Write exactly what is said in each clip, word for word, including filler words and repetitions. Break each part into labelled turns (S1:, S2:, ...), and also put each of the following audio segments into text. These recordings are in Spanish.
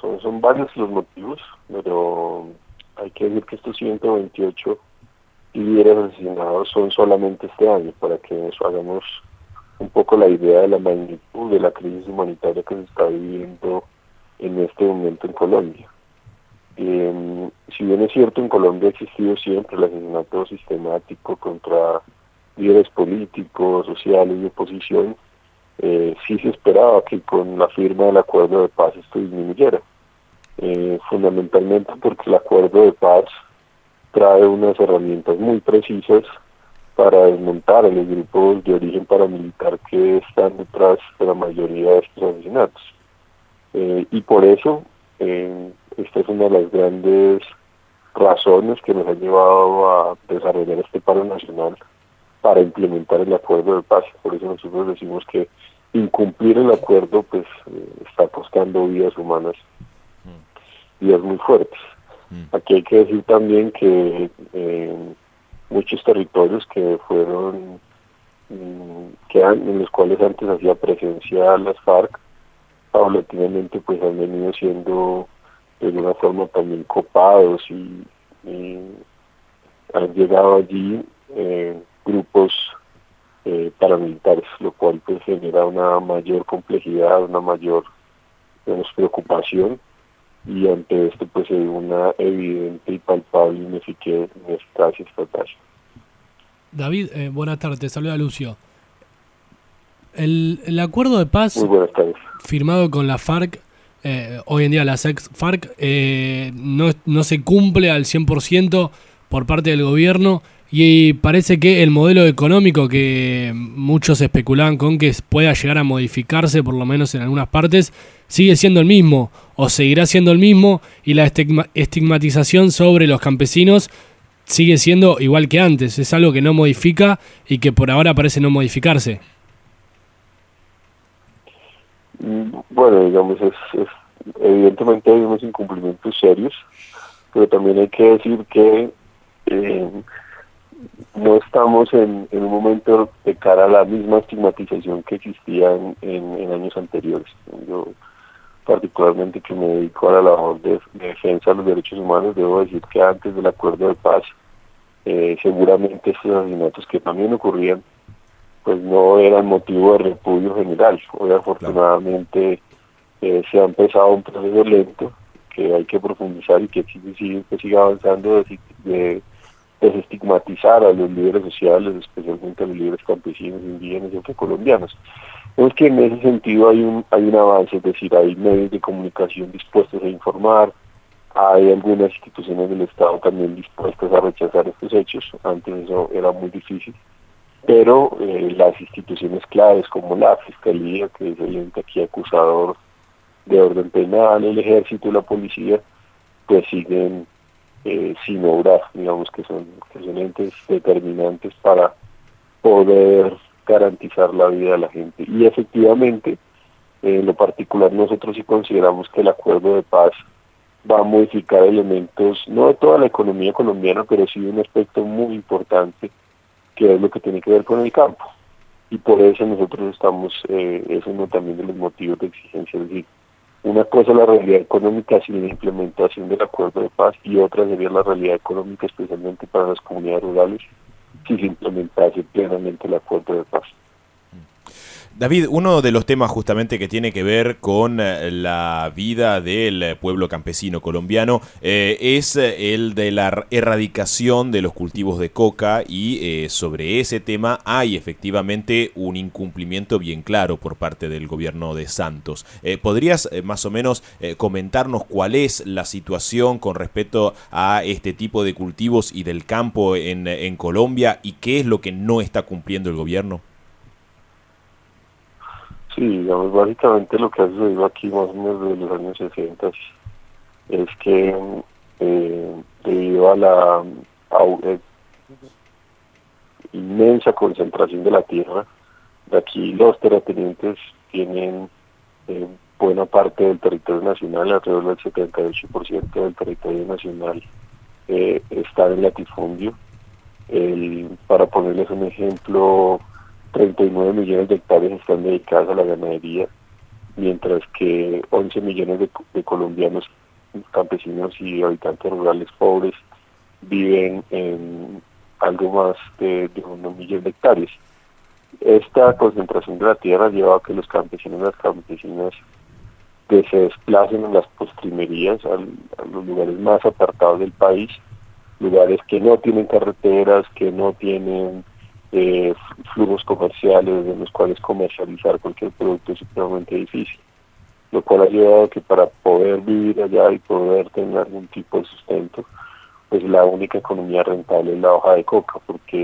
S1: son, son varios los motivos, pero hay que decir que estos ciento veintiocho líderes asesinados son solamente este año, para que nos hagamos un poco la idea de la magnitud de la crisis humanitaria que se está viviendo en este momento en Colombia. Eh, si bien es cierto, en Colombia ha existido siempre el asesinato sistemático contra líderes políticos, sociales y oposición, eh, sí se esperaba que con la firma del acuerdo de paz esto disminuyera, eh, fundamentalmente porque el acuerdo de paz trae unas herramientas muy precisas para desmontar a los grupos de origen paramilitar que están detrás de la mayoría de estos asesinatos. Eh, y por eso, eh, esta es una de las grandes razones que nos han llevado a desarrollar este paro nacional para implementar el acuerdo de paz. Por eso nosotros decimos que incumplir el acuerdo pues eh, está costando vidas humanas, vidas muy fuertes. Aquí hay que decir también que eh, muchos territorios que fueron, que han, en los cuales antes hacía presencia las FARC, paulatinamente pues han venido siendo de alguna forma también copados y, y han llegado allí eh, grupos eh, paramilitares, lo cual pues genera una mayor complejidad, una mayor, digamos, preocupación, y ante esto pues hay una evidente y palpable ineficacia estatal.
S2: David, eh, buenas tardes, te saluda Lucio. El, el acuerdo de paz
S1: Muy buenas tardes.
S2: Firmado con la FARC, eh, hoy en día las ex FARC, eh, no, no se cumple al cien por ciento por parte del gobierno, y parece que el modelo económico que muchos especulaban con que pueda llegar a modificarse, por lo menos en algunas partes, sigue siendo el mismo o seguirá siendo el mismo, y la estigma, estigmatización sobre los campesinos sigue siendo igual que antes. Es algo que no modifica y que por ahora parece no modificarse.
S1: Bueno, digamos, es, es evidentemente hay unos incumplimientos serios, pero también hay que decir que eh, no estamos en, en un momento de cara a la misma estigmatización que existía en, en, en años anteriores. Yo, particularmente que me dedico a la labor de, de defensa de los derechos humanos, debo decir que antes del acuerdo de paz, eh, seguramente estos asesinatos que también ocurrían, pues no eran motivo de repudio general. Hoy afortunadamente eh, se ha empezado un proceso lento que hay que profundizar y que sigue, que sigue avanzando de, de desestigmatizar a los líderes sociales, especialmente a los líderes campesinos, indígenas y afrocolombianos. Es que en ese sentido hay un hay un avance, es decir, hay medios de comunicación dispuestos a informar, hay algunas instituciones del Estado también dispuestas a rechazar estos hechos. Antes eso era muy difícil, pero eh, las instituciones claves como la Fiscalía, que es el ente aquí acusador de orden penal, el Ejército y la Policía, pues siguen eh, sin obrar, digamos que son, que son entes determinantes para poder garantizar la vida de la gente. Y efectivamente, eh, en lo particular nosotros sí consideramos que el acuerdo de paz va a modificar elementos, no de toda la economía colombiana, pero sí de un aspecto muy importante, que es lo que tiene que ver con el campo. Y por eso nosotros estamos, eh, es uno también de los motivos de exigencia, es decir, una cosa es la realidad económica sin la implementación del acuerdo de paz, y otra sería la realidad económica, especialmente para las comunidades rurales, si se implementase plenamente el acuerdo de paz.
S3: David, uno de los temas justamente que tiene que ver con la vida del pueblo campesino colombiano eh, es el de la erradicación de los cultivos de coca, y eh, sobre ese tema hay efectivamente un incumplimiento bien claro por parte del gobierno de Santos. Eh, ¿Podrías eh, más o menos eh, comentarnos cuál es la situación con respecto a este tipo de cultivos y del campo en, en Colombia, y qué es lo que no está cumpliendo el gobierno?
S1: Sí, digamos, básicamente lo que ha sucedido aquí más o menos desde los años sesenta es que eh, debido a la a, eh, inmensa concentración de la tierra, de aquí los terratenientes tienen eh, buena parte del territorio nacional, alrededor del setenta y ocho por ciento del territorio nacional eh, está en latifundio. El, para ponerles un ejemplo, treinta y nueve millones de hectáreas están dedicadas a la ganadería, mientras que once millones de, de colombianos campesinos y habitantes rurales pobres viven en algo más de, de un millón de hectáreas. Esta concentración de la tierra lleva a que los campesinos y las campesinas que se desplacen en las postrimerías al, a los lugares más apartados del país, lugares que no tienen carreteras, que no tienen eh, flujos comerciales en los cuales comercializar cualquier producto es supremamente difícil, lo cual ha llevado a que para poder vivir allá y poder tener algún tipo de sustento, pues la única economía rentable es la hoja de coca, porque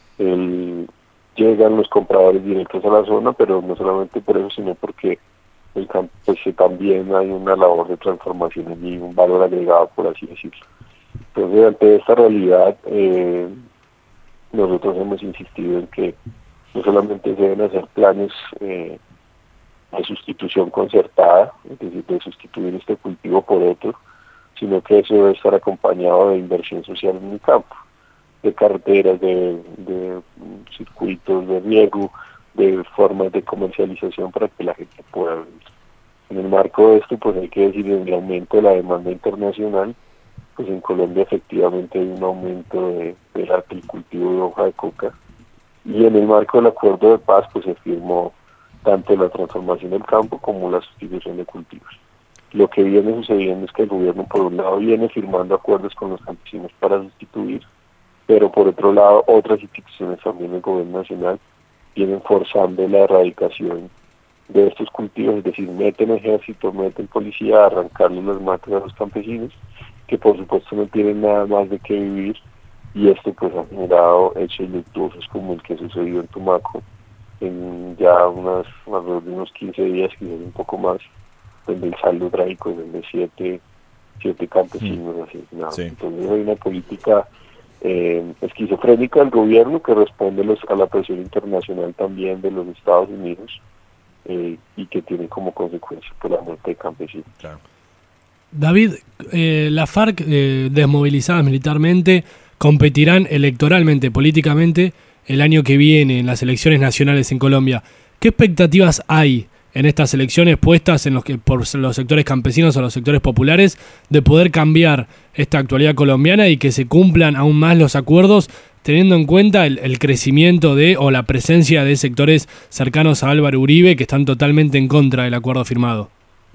S1: el, llegan los compradores directos a la zona, pero no solamente por eso, sino porque el campo, pues, también hay una labor de transformación y un valor agregado, por así decirlo. Entonces, ante esta realidad, eh, nosotros hemos insistido en que no solamente se deben hacer planes eh, de sustitución concertada, es decir, de sustituir este cultivo por otro, sino que eso debe estar acompañado de inversión social en el campo, de carreteras, de, de circuitos de riego, de formas de comercialización para que la gente pueda vivir. En el marco de esto, pues hay que decir, en el aumento de la demanda internacional, pues en Colombia efectivamente hay un aumento de, de la, del cultivo de hoja de coca, y en el marco del acuerdo de paz, pues se firmó tanto la transformación del campo como la sustitución de cultivos. Lo que viene sucediendo es que el gobierno, por un lado, viene firmando acuerdos con los campesinos para sustituir, pero por otro lado, otras instituciones, también el gobierno nacional, vienen forzando la erradicación de estos cultivos, es decir, meten ejército, meten policía a arrancarle las matas a los campesinos, que por supuesto no tienen nada más de qué vivir, y esto pues ha generado hechos luctuosos como el que sucedió en Tumaco, en ya unas, alrededor de unos quince días, quizás un poco más, donde el saldo trágico es de siete, siete campesinos asesinados. Sí. Entonces hay una política eh, esquizofrénica del gobierno que responde los, a la presión internacional también de los Estados Unidos, eh, y que tiene como consecuencia por la muerte de campesinos.
S2: Claro. David, eh, la FARC, eh, desmovilizadas militarmente, competirán electoralmente, políticamente, el año que viene en las elecciones nacionales en Colombia. ¿Qué expectativas hay en estas elecciones puestas en los que por los sectores campesinos o los sectores populares de poder cambiar esta actualidad colombiana y que se cumplan aún más los acuerdos, teniendo en cuenta el, el crecimiento de o la presencia de sectores cercanos a Álvaro Uribe que están totalmente en contra del acuerdo firmado?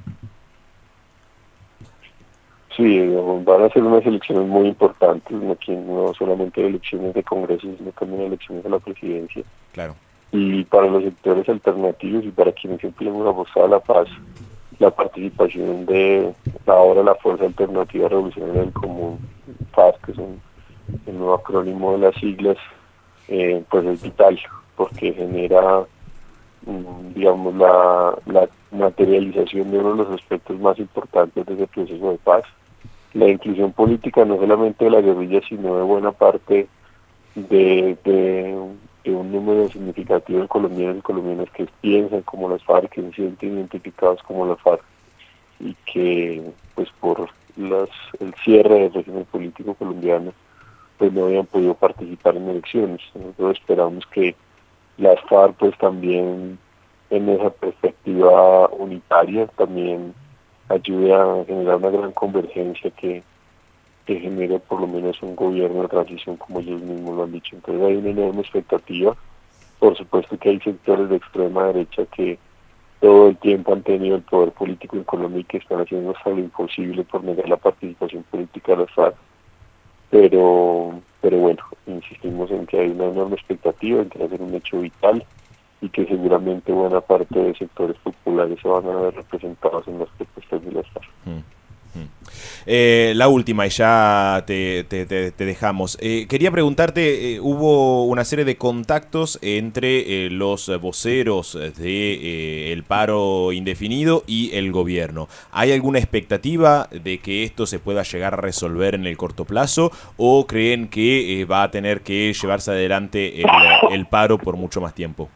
S1: Sí, van a ser unas elecciones muy importantes, no, no solamente elecciones de Congreso, sino también elecciones a la presidencia.
S3: Claro.
S1: Y para los sectores alternativos y para quienes siempre hemos apostado a la paz, la participación de ahora la Fuerza Alternativa Revolucionaria del Común, FARC, que es un, el nuevo acrónimo de las siglas, eh, pues es vital, porque genera, digamos, la, la materialización de uno de los aspectos más importantes de ese proceso de paz, la inclusión política no solamente de la guerrilla, sino de buena parte de, de, de un número significativo de colombianos y colombianas que piensan como las FARC, que se sienten identificados como las FARC, y que pues por las, el cierre del régimen político colombiano pues no habían podido participar en elecciones. Nosotros esperamos que las FARC pues también en esa perspectiva unitaria también ayude a generar una gran convergencia que, que genere por lo menos un gobierno de transición como ellos mismos lo han dicho. Entonces hay una enorme expectativa. Por supuesto que hay sectores de extrema derecha que todo el tiempo han tenido el poder político en Colombia y que están haciendo hasta lo imposible por negar la participación política de las FARC. Pero, pero bueno, insistimos en que hay una enorme expectativa, en que va a ser un hecho vital y que seguramente buena parte de sectores populares se van a ver representados en las propuestas de las FARC.
S3: Mm, mm. Eh, la última, y ya te, te, te, te dejamos. Eh, quería preguntarte, eh, hubo una serie de contactos entre eh, los voceros de eh, el paro indefinido y el gobierno. ¿Hay alguna expectativa de que esto se pueda llegar a resolver en el corto plazo o creen que eh, va a tener que llevarse adelante el, el paro por mucho más tiempo?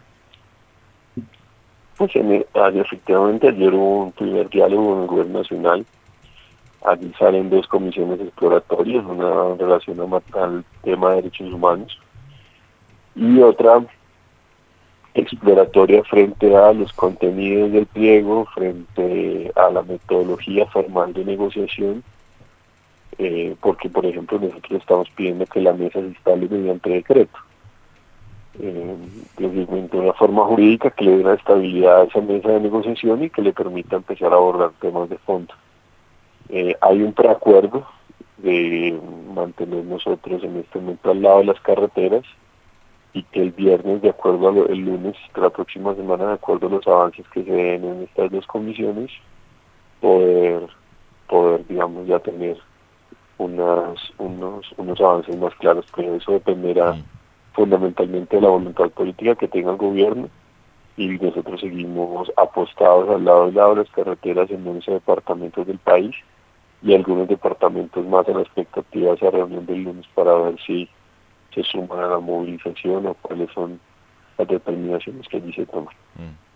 S1: Pues en el, efectivamente ayer hubo un primer diálogo en el gobierno nacional. Allí salen dos comisiones exploratorias, una en relación al tema de derechos humanos y otra exploratoria frente a los contenidos del pliego, frente a la metodología formal de negociación, eh, porque por ejemplo nosotros estamos pidiendo que la mesa se instale mediante decreto, eh, de una forma jurídica que le dé una estabilidad a esa mesa de negociación y que le permita empezar a abordar temas de fondo. Eh, hay un preacuerdo de mantener nosotros en este momento al lado de las carreteras, y que el viernes, de acuerdo a lo, el lunes de la próxima semana, de acuerdo a los avances que se den en estas dos comisiones, poder, poder digamos, ya tener unas, unos, unos avances más claros, pero eso dependerá mm. fundamentalmente de la voluntad política que tenga el gobierno, y nosotros seguimos apostados al lado y lado de las carreteras en once departamentos del país, y algunos departamentos más en la expectativa de esa reunión del lunes para ver si se suman a la movilización o cuáles son las determinaciones que allí se toman. Mm.